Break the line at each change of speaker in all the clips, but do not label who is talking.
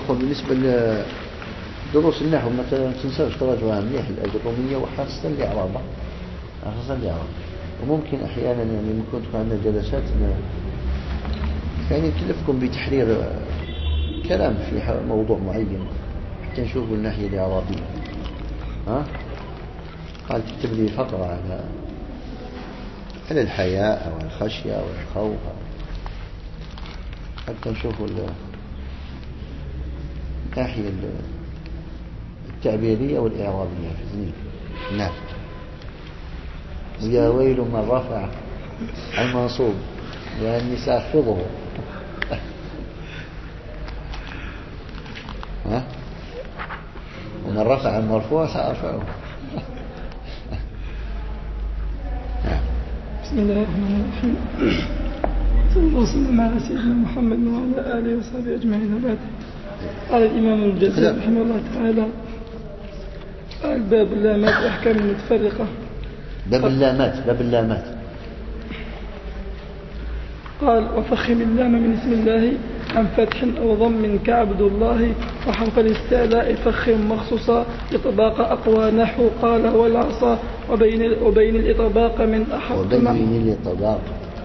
أخوة بالنسبة لدروس النحو مثلا تنساش تراجعها مليح الأجرومية وخاصة الإعراب وممكن أحيانا يعني ممكن تكون عندنا جلسات يعني نكلفكم بتحرير كلام في موضوع معين حتى نشوفوا الناحية الإعرابية. قال تكتب لي فقرة على الحياء أو الخشية أو الخوف حتى نشوفوا الناحية التعبيرية والإعرابية في الزمين. نعم. ويا ويل من رفع المنصوب لأني سأخفضه. ومن رفع المرفوع سأرفعه.
بسم الله الرحمن الرحيم. صلى الله وسلم على سيدنا محمد وعلى آله وصحبه أجمعين. وبعد قال الإمام الجزائري رحمه الله تعالى الباب اللامات أحكام المتفرقة.
باب اللامات
قال وفخم اللام من اسم الله عن فتح أو ضم كعبد الله وحرف الاستعلاء فخم مخصوصا إطباق أقوى نحو قال والعصا وبين الإطباق من أحط
وبين الإطباق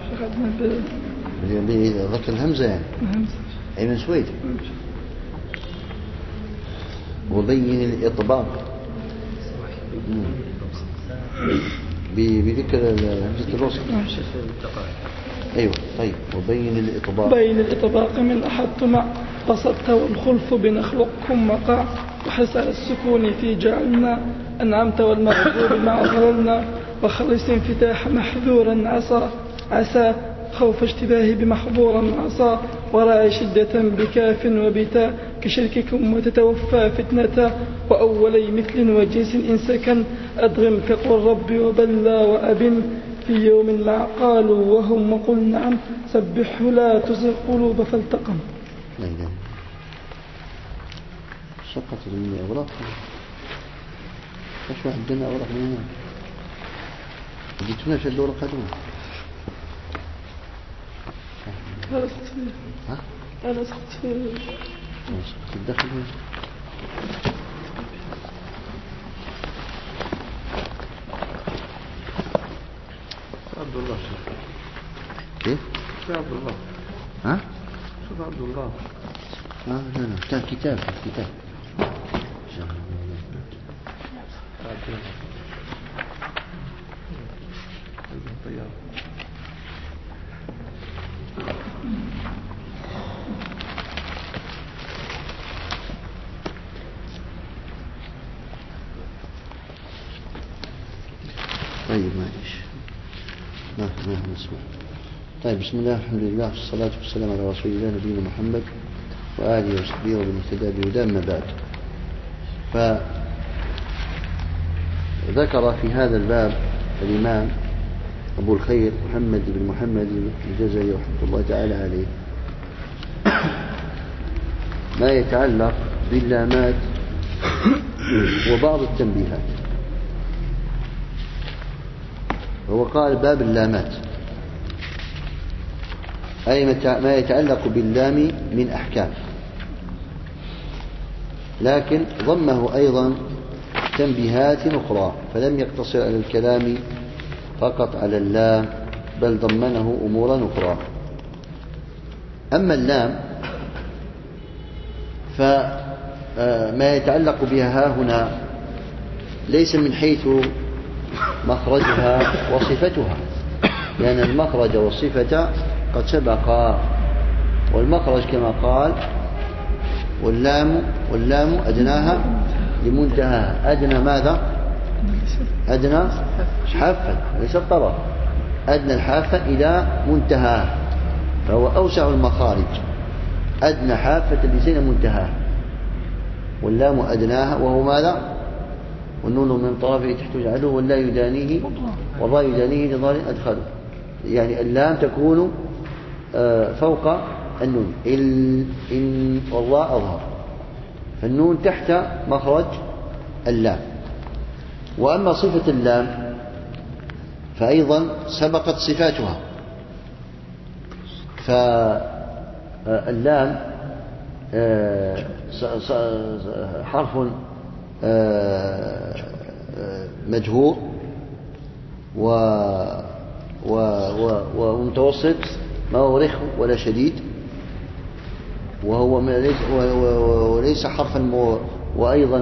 ذكر الهمزة يعني أي من سويد وبين الإطباق بذكر همزة الوصل. أيوة طيب وبين
الإطباق من أحط مع بسطت والخلف بنخلقكم وقع وحس على السكون في جعلنا أنعمت والمغضوب مع ظللنا وخلص انفتاح محذورا عسى خوف اشتباه بمحظورا عصى وراء شدة بكاف وبتاء كشرككم وتتوفى فتنة وأولي مثل وجنس إن سكن أدغم كقل رب وبلى وأبن في يوم مع قالوا وهم وقل نعم سبحه لا تزغ قلوب فالتقم.
لا إله شقت مني أوراق ايش واحد جنا أوراق من هنا جيتونا شد أوراق هذول
أنا سقط في
الدخل
عبد الله
كيف؟
شو عبد الله شو عبد الله
لا كتاب طيب معلش ما نسمع. طيب بسم الله الحمد لله والصلاة والسلام على رسول الله نبينا محمد وآله وصحبه ومن اهتدى بهداه. أما بعد فذكر في هذا الباب الإمام أبو الخير محمد بن محمد الجزري رحمه الله تعالى عليه ما يتعلق باللامات وبعض التنبيهات. هو قال باب اللامات أي ما يتعلق باللام من أحكام، لكن ضمه أيضا تنبيهات أخرى فلم يقتصر على الكلام فقط على اللام بل ضمنه أمورا أخرى. أما اللام فما يتعلق بها هنا ليس من حيث مخرجها وصفتها، لأن المخرج والصفة قد سبقا، والمخرج كما قال واللام أدناها لمنتهاها. أدنى ماذا؟ أدنى حافة ليس الطرف، أدنى الحافة إلى منتهاها، فهو أوسع المخارج. أدنى حافة اللسان منتهاها، واللام أدناها وهو ماذا؟ والنون من طرفه تحت جعله واللا يدانيه والراء يدانيه لضار أدخله، يعني اللام تكون فوق النون إن والله أظهر، فالنون تحت مخرج اللام. وأما صفة اللام فأيضا سبقت صفاتها، فاللام حرف مجهور ومتوسط، ما هو رخو ولا شديد، وهو وليس حرفا وأيضا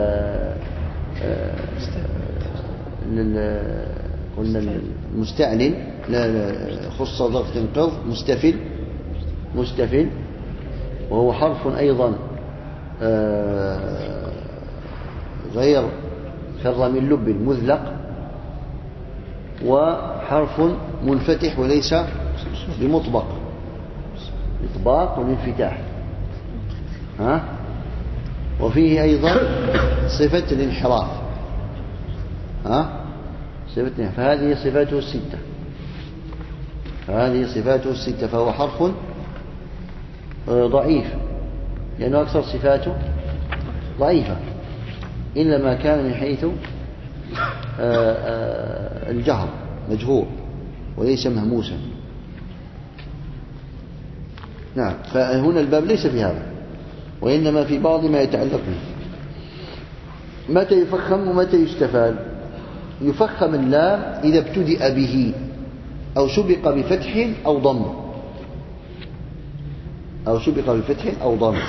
قلنا المستعلن، لا خص ضغط انقض، مستفل، وهو حرف أيضا غير كالرمي اللب المذلق، وحرف منفتح وليس بمطبق، إطباق والانفتاح، وفيه أيضا صفة الانحراف، فهذه صفاته الستة، فهو حرف ضعيف لأنه أكثر صفاته ضعيفة إلا ما كان من حيث الجهر مجهور وليس مهموسا. نعم، فهنا الباب ليس في هذا، وإنما في بعض ما يتعلق به. متى يفخم ومتى يستفال؟ يفخم اللام إذا ابتدأ به أو سبق بفتح أو ضم،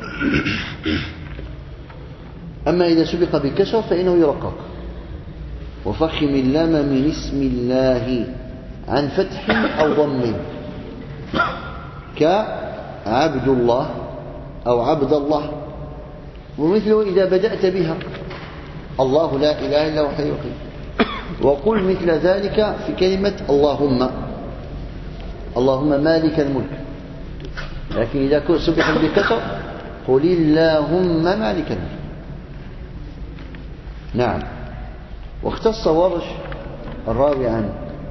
أما إذا سبق بكسر فإنه يرقق. وفخم اللام من اسم الله عن فتح أو ضم، كعبد الله أو عبد الله. ومثله إذا بدأت بها الله لا إله إلا هو الحي القيوم. وقل مثل ذلك في كلمة اللهم مالك الملك، لكن إذا كنت سبح بكسر قل اللهم مالك الملك. نعم. واختص ورش الراوي عن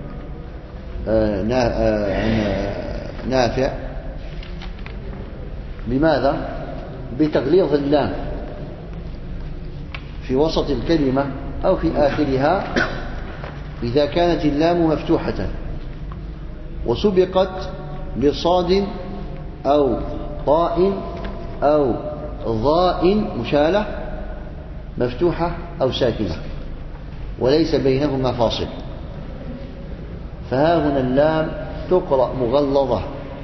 نافع بماذا؟ بتغليظ اللام في وسط الكلمة أو في آخرها إذا كانت اللام مفتوحة وسبقت بصاد أو طاء أو ضاء مشالة مفتوحة أو ساكنة وليس بينهما فاصل، فها هنا اللام تقرأ مغلظة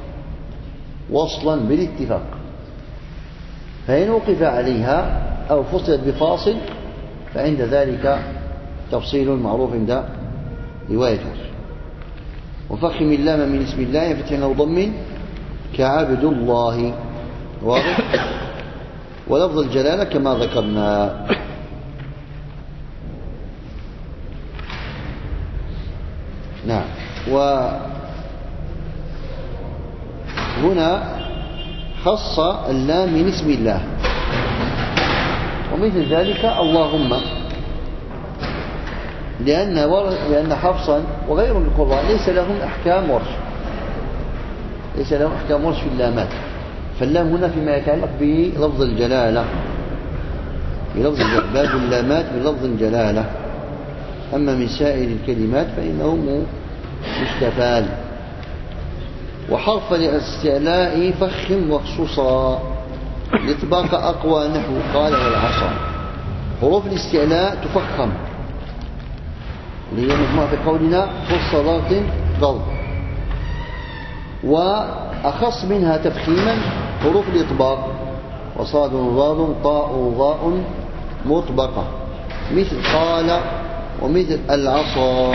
وصلا بالاتفاق، فإن وقف عليها أو فصلت بفاصل فعند ذلك تفصيل معروف عند رواية. وفخم اللام من اسم الله فتح أو ضم كعبد الله، واضح. ولفظ الجلالة كما ذكرنا. نعم. وهنا خص اللام من اسم الله، ومثل ذلك اللهم، لأن حفصا وغيره من القراء ليس لهم أحكام ورش في اللامات، فاللام هنا فيما يتعلق بلفظ الجلالة، باب اللامات بلفظ الجلالة. أما من سائر الكلمات فإنه مستفال. وحرف الاستعلاء فخم وخصوصا، الإطباق أقوى نحو قال والعصا. حروف الاستعلاء تفخم، اللي هي مجموعة في قولنا خص ضغط ضغط. وأخص منها تفخيما حروف الإطباق، وصاد ضاد طاء ضاء مطبقة، مثل قال ومثل العصا.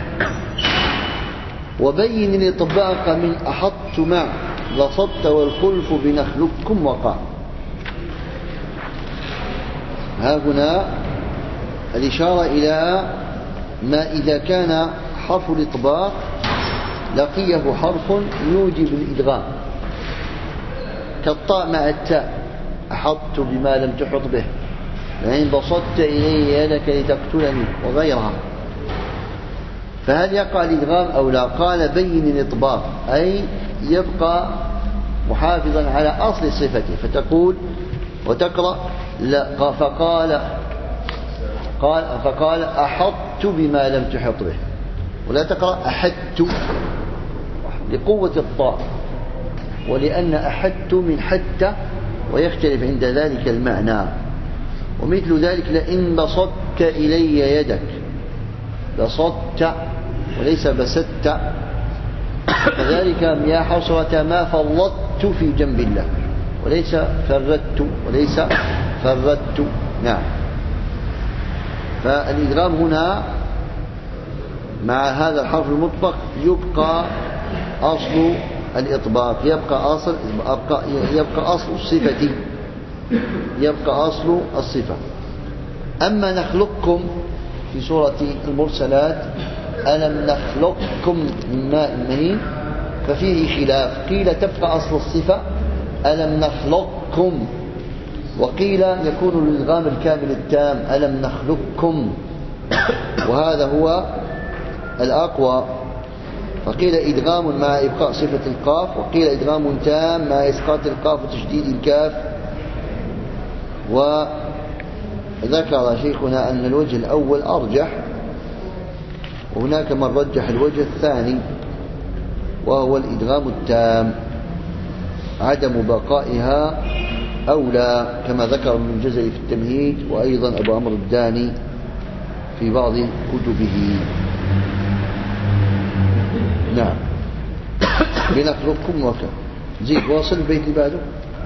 وبين الإطباق من أحط مع لصدت والخلف بنخلكم وقع. ها هنا الإشارة إلى ما إذا كان حرف الإطباق لقيه حرف يوجب الإدغام، كالطاء مع التاء، أحطت بما لم تحط به، يعني بسطت إلي يدك لتقتلني وغيرها. فهل يقع الإدغام أو لا؟ قال بين الإطباق، أي يبقى محافظا على أصل صفته، فتقول وتقرأ لا فقال أحطت بما لم تحط به، ولا تقرأ أحدت لقوة الطاء، ولأن أحدت من حتى ويختلف عند ذلك المعنى. ومثل ذلك لئن بسطت إلي يدك، بسطت وليس بسطت، كذلك يا حسرة ما فرطت في جنب الله، وليس فردت، وليس فردت. نعم. فالإدغام هنا مع هذا الحرف المطبق يبقى أصل الإطباق، يبقى أصل الصفة، يبقى أصل الصفة. أما نخلقكم في سورة المرسلات ألم نخلقكم من ماء مهين ففيه خلاف، قيل تبقى أصل الصفة ألم نخلقكم، وقيل يكون الإدغام الكامل التام ألم نخلقكم، وهذا هو الأقوى. فقيل إدغام مع إبقاء صفة القاف، وقيل إدغام تام مع إسقاط القاف وتشديد الكاف. وذكر شيخنا أن الوجه الأول أرجح، وهناك من رجح الوجه الثاني وهو الإدغام التام، عدم بقائها أولى، كما ذكر ابن الجزري في التمهيد، وأيضا أبو عمرو الداني في بعض كتبه. نعم. بنخلقكم وكا زيد واصل البيت اللي بعده.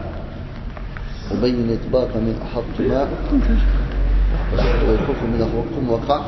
وبين إطباق من أحط ماء ويخف من أخوكم وقع.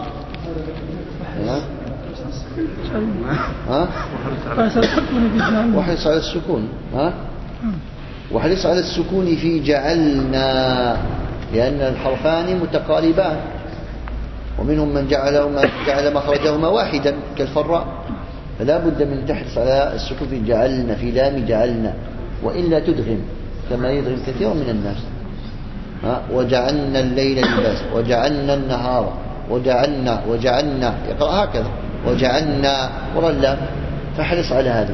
وحرص على السكون. وحرص على السكون في جعلنا، لأن الحرفان متقاربان، ومنهم من جعل مخرجهما واحدا كالفراء، فلا بد من تحرص على السكون في جعلنا، في لام جعلنا، وإلا تدغم كما يدغم كثير من الناس. وجعلنا الليل لباسا، وجعلنا النهار، وجعلنا يقرأ هكذا، وجعلنا ورا، فحرص على هذه،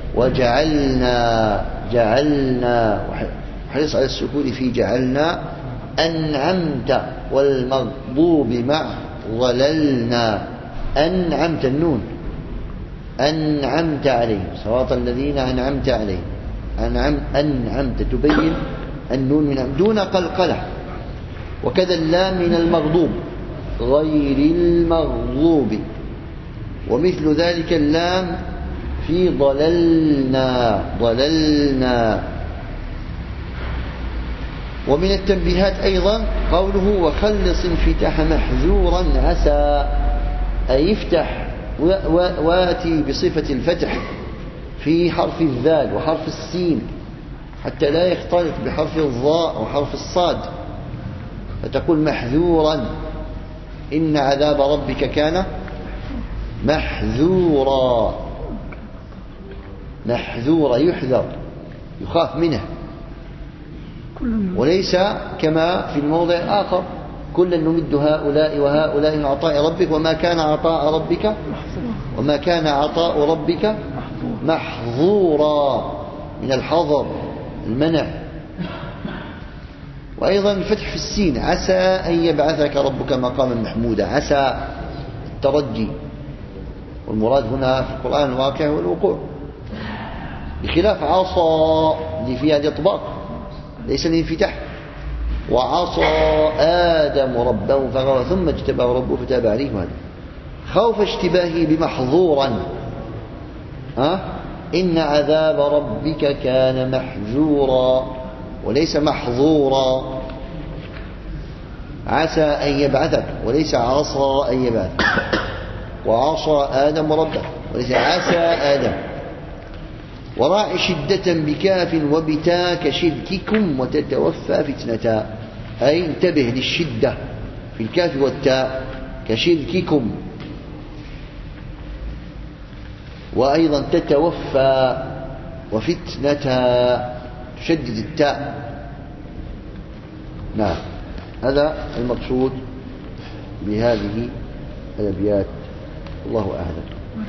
جعلنا وحرص على السكون في جعلنا. أنعمت والمغضوب مع ظللنا، أنعمت النون، أنعمت عليهم صراط الذين أنعمت عليهم، أنعمت تبين النون من دون قلقلة. وكذا اللام من المغضوب غير المغضوب، ومثل ذلك اللام في ضللنا. ومن التنبيهات أيضا قوله وخلص انفتاح محذورا عسى، أي يفتح واتي بصفة الفتح في حرف الذال وحرف السين حتى لا يختلط بحرف الظاء وحرف الصاد، فتقول محذورا، إن عذاب ربك كان محذورا، يحذر، يخاف منه، وليس كما في الموضع آخر كلا نمد هؤلاء وهؤلاء من عطاء ربك وما كان عطاء ربك محظورا، من الحظر المنع. وأيضا الفتح في السين، عسى أن يبعثك ربك مقاما محمودا، عسى الترجي، والمراد هنا في القرآن الواقع والوقوع، بخلاف عصى اللي فيها الإطباق ليس الانفتاح. وعصى آدم ربه فغوى ثم اجتباه ربه فتاب عليه، هذا خوف اشتباهه بمحظورا. إن عذاب ربك كان محذورا وليس محظورا. عسى أن يبعثك وليس عصى أن يبعثك، وعصى آدم ربه وليس عسى آدم. وراعي شدة بكاف وبتاء كشرككم وتتوفى فتنة، أي انتبه للشدة في الكاف والتاء كشرككم. وأيضا تتوفى وفتنة تشدد التاء. نعم، هذا المقصود بهذه الأبيات، الله أعلم.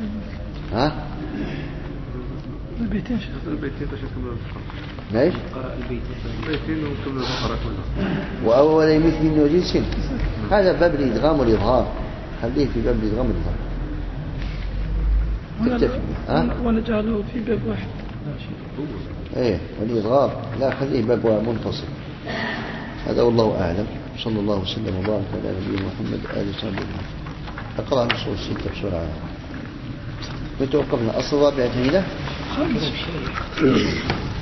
البيتين
تشكل
ماشي.
قرأ البيتين وكمل البقرة كلها.
وأول مثل وجنس، هذا باب الإدغام والإظهار، خليه في باب الإدغام والإظهار.
ونجعله في باب واحد.
ايه والإضغام لا، خليه باب منفصل. هذا والله أعلم. صلى الله وسلم وبارك على نبينا محمد آله وصحبه أجمعين. أقرأ نصوص الستة بسرعة. متى وقفنا؟ أصل الرابعة هنا